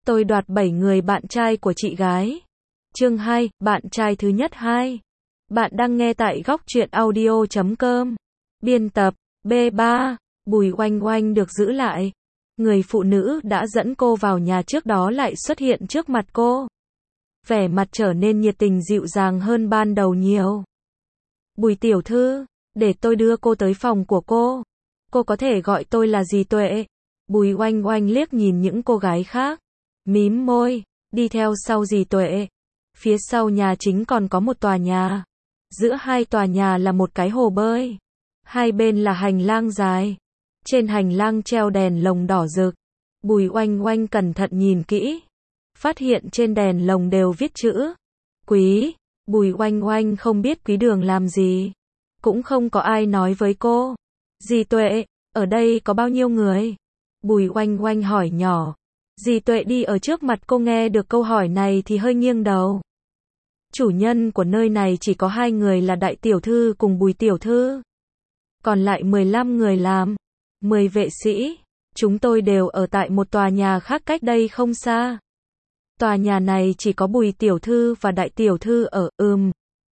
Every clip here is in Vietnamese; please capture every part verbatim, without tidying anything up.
Tôi đoạt bảy người bạn trai của chị gái. Chương hai, bạn trai thứ nhất hai. Bạn đang nghe tại góc truyện audio chấm com. Biên tập, B ba, Bùi Oanh Oanh được giữ lại. Người phụ nữ đã dẫn cô vào nhà trước đó lại xuất hiện trước mặt cô. Vẻ mặt trở nên nhiệt tình dịu dàng hơn ban đầu nhiều. Bùi tiểu thư, để tôi đưa cô tới phòng của cô. Cô có thể gọi tôi là dì Tuệ. Bùi Oanh Oanh liếc nhìn những cô gái khác, mím môi, đi theo sau dì Tuệ. Phía sau nhà chính còn có một tòa nhà. Giữa hai tòa nhà là một cái hồ bơi. Hai bên là hành lang dài. Trên hành lang treo đèn lồng đỏ rực. Bùi Oanh Oanh cẩn thận nhìn kỹ. Phát hiện trên đèn lồng đều viết chữ Quý. Bùi Oanh Oanh không biết Quý Đường làm gì. Cũng không có ai nói với cô. Dì Tuệ, ở đây có bao nhiêu người? Bùi Oanh Oanh hỏi nhỏ. Dì Tuệ đi ở trước mặt cô nghe được câu hỏi này thì hơi nghiêng đầu. Chủ nhân của nơi này chỉ có hai người là đại tiểu thư cùng Bùi tiểu thư. Còn lại mười lăm người làm. mười vệ sĩ. Chúng tôi đều ở tại một tòa nhà khác cách đây không xa. Tòa nhà này chỉ có Bùi tiểu thư và đại tiểu thư ở, ừm.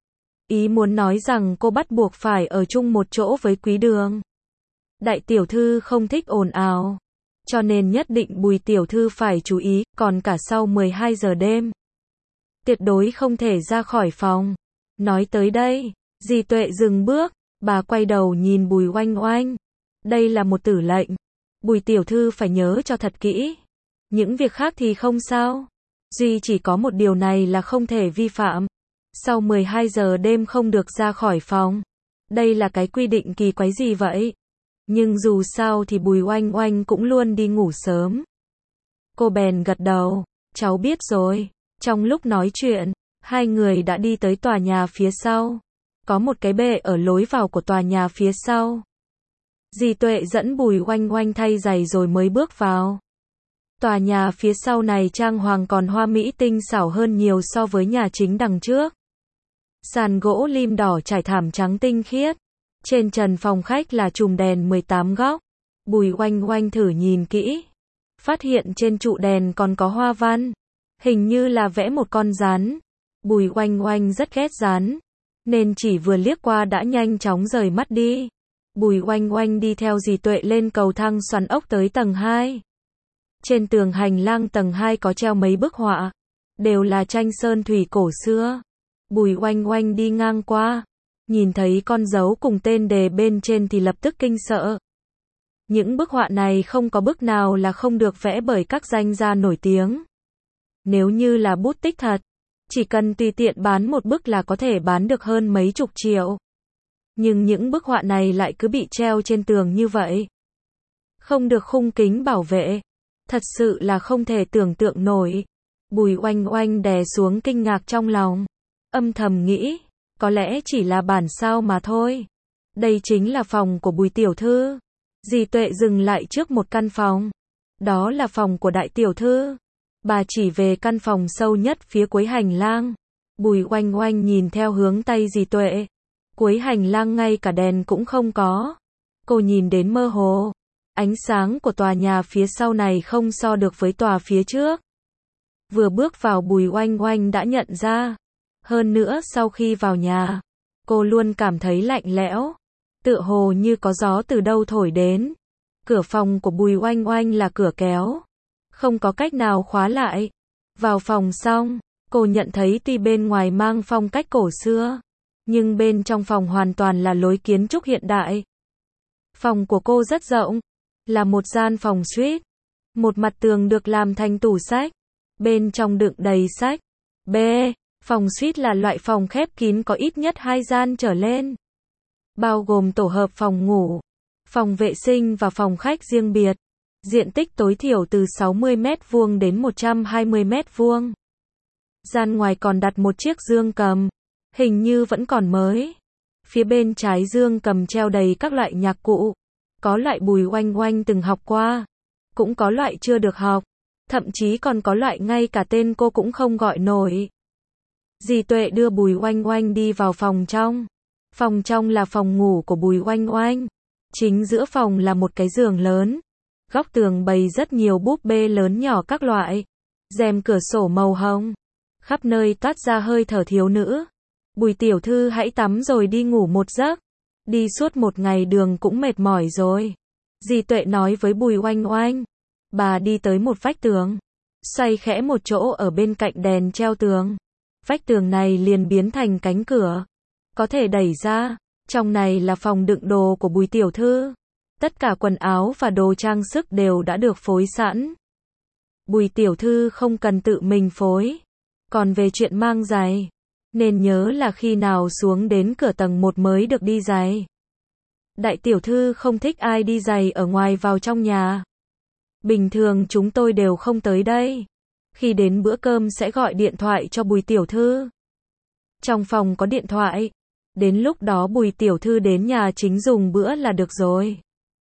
Ý muốn nói rằng cô bắt buộc phải ở chung một chỗ với Quý Đường. Đại tiểu thư không thích ồn ào. Cho nên nhất định Bùi tiểu thư phải chú ý, còn cả sau mười hai giờ đêm. Tuyệt đối không thể ra khỏi phòng. Nói tới đây, dì Tuệ dừng bước, bà quay đầu nhìn Bùi Oanh Oanh. Đây là một tử lệnh. Bùi tiểu thư phải nhớ cho thật kỹ. Những việc khác thì không sao. Duy chỉ có một điều này là không thể vi phạm. Sau mười hai giờ đêm không được ra khỏi phòng. Đây là cái quy định kỳ quái gì vậy? Nhưng dù sao thì Bùi Oanh Oanh cũng luôn đi ngủ sớm. Cô bèn gật đầu, cháu biết rồi. Trong lúc nói chuyện, hai người đã đi tới tòa nhà phía sau. Có một cái bệ ở lối vào của tòa nhà phía sau. Dì Tuệ dẫn Bùi Oanh Oanh thay giày rồi mới bước vào. Tòa nhà phía sau này trang hoàng còn hoa mỹ tinh xảo hơn nhiều so với nhà chính đằng trước. Sàn gỗ lim đỏ trải thảm trắng tinh khiết. Trên trần phòng khách là chùm đèn mười tám góc. Bùi Oanh Oanh thử nhìn kỹ. Phát hiện trên trụ đèn còn có hoa văn. Hình như là vẽ một con rắn. Bùi Oanh Oanh rất ghét rắn. Nên chỉ vừa liếc qua đã nhanh chóng rời mắt đi. Bùi Oanh Oanh đi theo dì Tuệ lên cầu thang xoắn ốc tới tầng hai. Trên tường hành lang tầng hai có treo mấy bức họa. Đều là tranh sơn thủy cổ xưa. Bùi Oanh Oanh đi ngang qua. Nhìn thấy con dấu cùng tên đề bên trên thì lập tức kinh sợ. Những bức họa này không có bức nào là không được vẽ bởi các danh gia nổi tiếng. Nếu như là bút tích thật, chỉ cần tùy tiện bán một bức là có thể bán được hơn mấy chục triệu. Nhưng những bức họa này lại cứ bị treo trên tường như vậy. Không được khung kính bảo vệ. Thật sự là không thể tưởng tượng nổi. Bùi Oanh Oanh đè xuống kinh ngạc trong lòng. Âm thầm nghĩ, có lẽ chỉ là bản sao mà thôi. Đây chính là phòng của Bùi tiểu thư. Dì Tuệ dừng lại trước một căn phòng. Đó là phòng của đại tiểu thư. Bà chỉ về căn phòng sâu nhất phía cuối hành lang. Bùi Oanh Oanh nhìn theo hướng tay dì Tuệ. Cuối hành lang ngay cả đèn cũng không có. Cô nhìn đến mơ hồ. Ánh sáng của tòa nhà phía sau này không so được với tòa phía trước. Vừa bước vào Bùi Oanh Oanh đã nhận ra. Hơn nữa sau khi vào nhà, cô luôn cảm thấy lạnh lẽo. Tựa hồ như có gió từ đâu thổi đến. Cửa phòng của Bùi Oanh Oanh là cửa kéo. Không có cách nào khóa lại. Vào phòng xong, cô nhận thấy tuy bên ngoài mang phong cách cổ xưa, nhưng bên trong phòng hoàn toàn là lối kiến trúc hiện đại. Phòng của cô rất rộng. Là một gian phòng suite. Một mặt tường được làm thành tủ sách. Bên trong đựng đầy sách. B. Phòng suite là loại phòng khép kín có ít nhất hai gian trở lên. Bao gồm tổ hợp phòng ngủ, phòng vệ sinh và phòng khách riêng biệt. Diện tích tối thiểu từ sáu mươi mét vuông đến một trăm hai mươi mét vuông. Gian ngoài còn đặt một chiếc dương cầm. Hình như vẫn còn mới. Phía bên trái dương cầm treo đầy các loại nhạc cụ. Có loại Bùi Oanh Oanh từng học qua. Cũng có loại chưa được học. Thậm chí còn có loại ngay cả tên cô cũng không gọi nổi. Dì Tuệ đưa Bùi Oanh Oanh đi vào phòng trong. Phòng trong là phòng ngủ của Bùi Oanh Oanh. Chính giữa phòng là một cái giường lớn. Góc tường bày rất nhiều búp bê lớn nhỏ các loại. rèm cửa sổ màu hồng, khắp nơi toát ra hơi thở thiếu nữ. Bùi tiểu thư hãy tắm rồi đi ngủ một giấc, đi suốt một ngày đường cũng mệt mỏi rồi. Dì Tuệ nói với Bùi Oanh Oanh. Bà đi tới một vách tường, xoay khẽ một chỗ ở bên cạnh đèn treo tường. Vách tường này liền biến thành cánh cửa, có thể đẩy ra. Trong này là phòng đựng đồ của Bùi tiểu thư. Tất cả quần áo và đồ trang sức đều đã được phối sẵn. Bùi tiểu thư không cần tự mình phối. Còn về chuyện mang giày, nên nhớ là khi nào xuống đến cửa tầng một mới được đi giày. Đại tiểu thư không thích ai đi giày ở ngoài vào trong nhà. Bình thường chúng tôi đều không tới đây. Khi đến bữa cơm sẽ gọi điện thoại cho Bùi tiểu thư. Trong phòng có điện thoại. Đến lúc đó Bùi tiểu thư đến nhà chính dùng bữa là được rồi.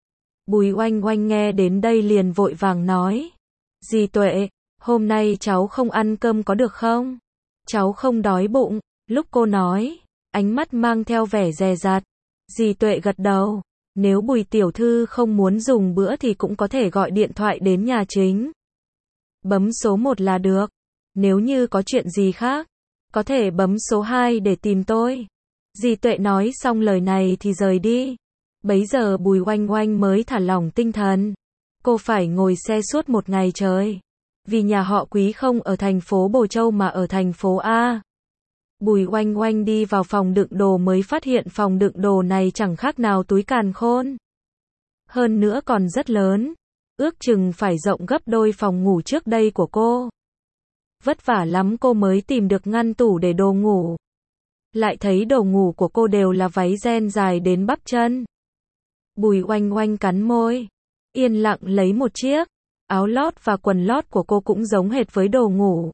Bùi Oanh Oanh nghe đến đây liền vội vàng nói. Dì Tuệ, hôm nay cháu không ăn cơm có được không? Cháu không đói bụng. Lúc cô nói, ánh mắt mang theo vẻ dè dặt. Dì Tuệ gật đầu. Nếu Bùi tiểu thư không muốn dùng bữa thì cũng có thể gọi điện thoại đến nhà chính. Bấm số một là được. Nếu như có chuyện gì khác, có thể bấm số hai để tìm tôi. Dì Tuệ nói xong lời này thì rời đi. Bấy giờ Bùi Oanh Oanh mới thả lỏng tinh thần. Cô phải ngồi xe suốt một ngày trời. Vì nhà họ Quý không ở thành phố Bồ Châu mà ở thành phố A. Bùi Oanh Oanh đi vào phòng đựng đồ mới phát hiện phòng đựng đồ này chẳng khác nào túi càn khôn. Hơn nữa còn rất lớn. Ước chừng phải rộng gấp đôi phòng ngủ trước đây của cô. Vất vả lắm cô mới tìm được ngăn tủ để đồ ngủ. Lại thấy đồ ngủ của cô đều là váy ren dài đến bắp chân. Bùi Oanh Oanh cắn môi. Yên lặng lấy một chiếc. Áo lót và quần lót của cô cũng giống hệt với đồ ngủ.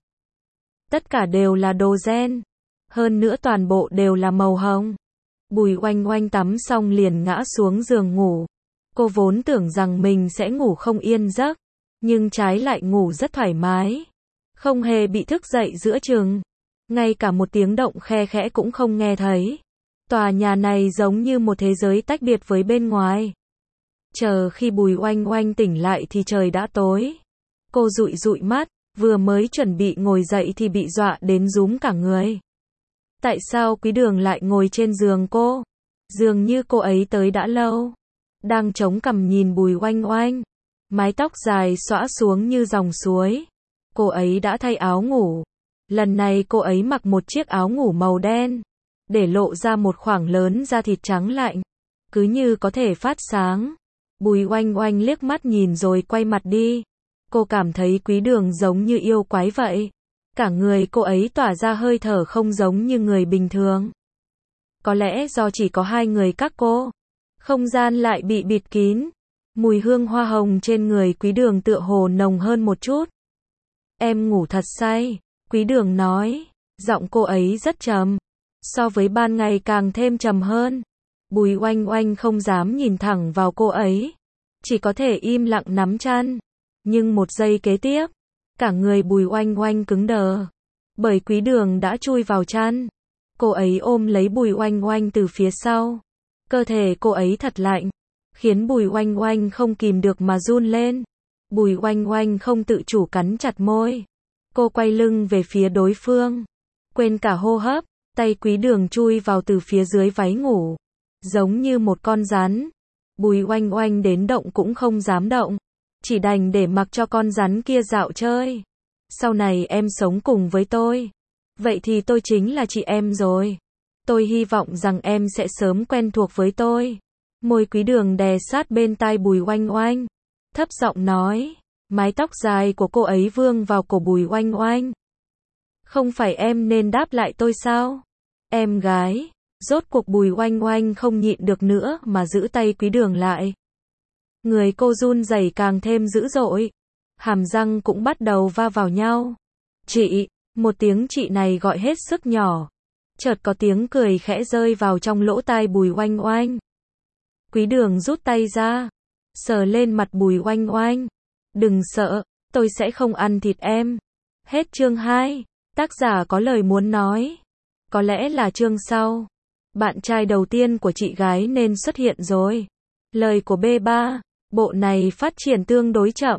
Tất cả đều là đồ ren. Hơn nữa toàn bộ đều là màu hồng. Bùi Oanh Oanh tắm xong liền ngã xuống giường ngủ. Cô vốn tưởng rằng mình sẽ ngủ không yên giấc. Nhưng trái lại ngủ rất thoải mái. Không hề bị thức dậy giữa chừng. Ngay cả một tiếng động khe khẽ cũng không nghe thấy. Tòa nhà này giống như một thế giới tách biệt với bên ngoài. Chờ khi Bùi Oanh Oanh tỉnh lại thì trời đã tối. Cô dụi dụi mắt, vừa mới chuẩn bị ngồi dậy thì bị dọa đến rúm cả người. Tại sao Quý Đường lại ngồi trên giường cô? Dường như cô ấy tới đã lâu. Đang chống cằm nhìn Bùi Oanh Oanh. Mái tóc dài xõa xuống như dòng suối. Cô ấy đã thay áo ngủ. Lần này cô ấy mặc một chiếc áo ngủ màu đen. Để lộ ra một khoảng lớn da thịt trắng lạnh. Cứ như có thể phát sáng. Bùi Oanh Oanh liếc mắt nhìn rồi quay mặt đi. Cô cảm thấy Quý Đường giống như yêu quái vậy. Cả người cô ấy tỏa ra hơi thở không giống như người bình thường. Có lẽ do chỉ có hai người các cô. Không gian lại bị bịt kín. Mùi hương hoa hồng trên người Quý Đường tựa hồ nồng hơn một chút. Em ngủ thật say. Quý Đường nói. Giọng cô ấy rất trầm. So với ban ngày càng thêm trầm hơn. Bùi Oanh Oanh không dám nhìn thẳng vào cô ấy. Chỉ có thể im lặng nắm chăn. Nhưng một giây kế tiếp, cả người Bùi Oanh Oanh cứng đờ. Bởi Quý Đường đã chui vào chăn. Cô ấy ôm lấy Bùi Oanh Oanh từ phía sau. Cơ thể cô ấy thật lạnh. Khiến Bùi Oanh Oanh không kìm được mà run lên. Bùi Oanh Oanh không tự chủ cắn chặt môi. Cô quay lưng về phía đối phương. Quên cả hô hấp. Tay Quý Đường chui vào từ phía dưới váy ngủ. Giống như một con rắn. Bùi Oanh Oanh đến động cũng không dám động. Chỉ đành để mặc cho con rắn kia dạo chơi. Sau này em sống cùng với tôi. Vậy thì tôi chính là chị em rồi. Tôi hy vọng rằng em sẽ sớm quen thuộc với tôi. Môi Quý Đường đè sát bên tai Bùi Oanh Oanh. Thấp giọng nói. Mái tóc dài của cô ấy vương vào cổ Bùi Oanh Oanh. Không phải em nên đáp lại tôi sao? Em gái. Rốt cuộc Bùi Oanh Oanh không nhịn được nữa mà giữ tay Quý Đường lại. Người cô run rẩy càng thêm dữ dội. Hàm răng cũng bắt đầu va vào nhau. Chị, một tiếng chị này gọi hết sức nhỏ. Chợt có tiếng cười khẽ rơi vào trong lỗ tai Bùi Oanh Oanh. Quý Đường rút tay ra. Sờ lên mặt Bùi Oanh Oanh. Đừng sợ, tôi sẽ không ăn thịt em. Hết chương hai. Tác giả có lời muốn nói. Có lẽ là chương sau. Bạn trai đầu tiên của chị gái nên xuất hiện rồi. Lời của B ba. Bộ này phát triển tương đối chậm.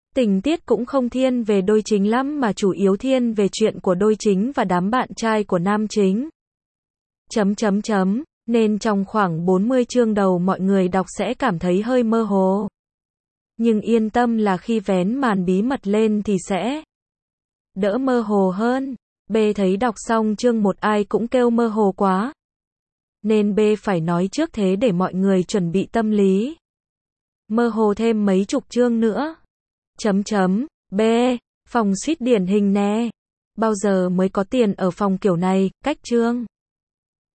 Tình tiết cũng không thiên về đôi chính lắm mà chủ yếu thiên về chuyện của đôi chính và đám bạn trai của nam chính. Chấm chấm chấm, nên trong khoảng bốn mươi chương đầu mọi người đọc sẽ cảm thấy hơi mơ hồ. Nhưng yên tâm là khi vén màn bí mật lên thì sẽ đỡ mơ hồ hơn. B thấy đọc xong chương một ai cũng kêu mơ hồ quá. Nên B phải nói trước thế để mọi người chuẩn bị tâm lý. Mơ hồ thêm mấy chục chương nữa. Chấm chấm, B, phòng suite điển hình nè. Bao giờ mới có tiền ở phòng kiểu này, cách chương.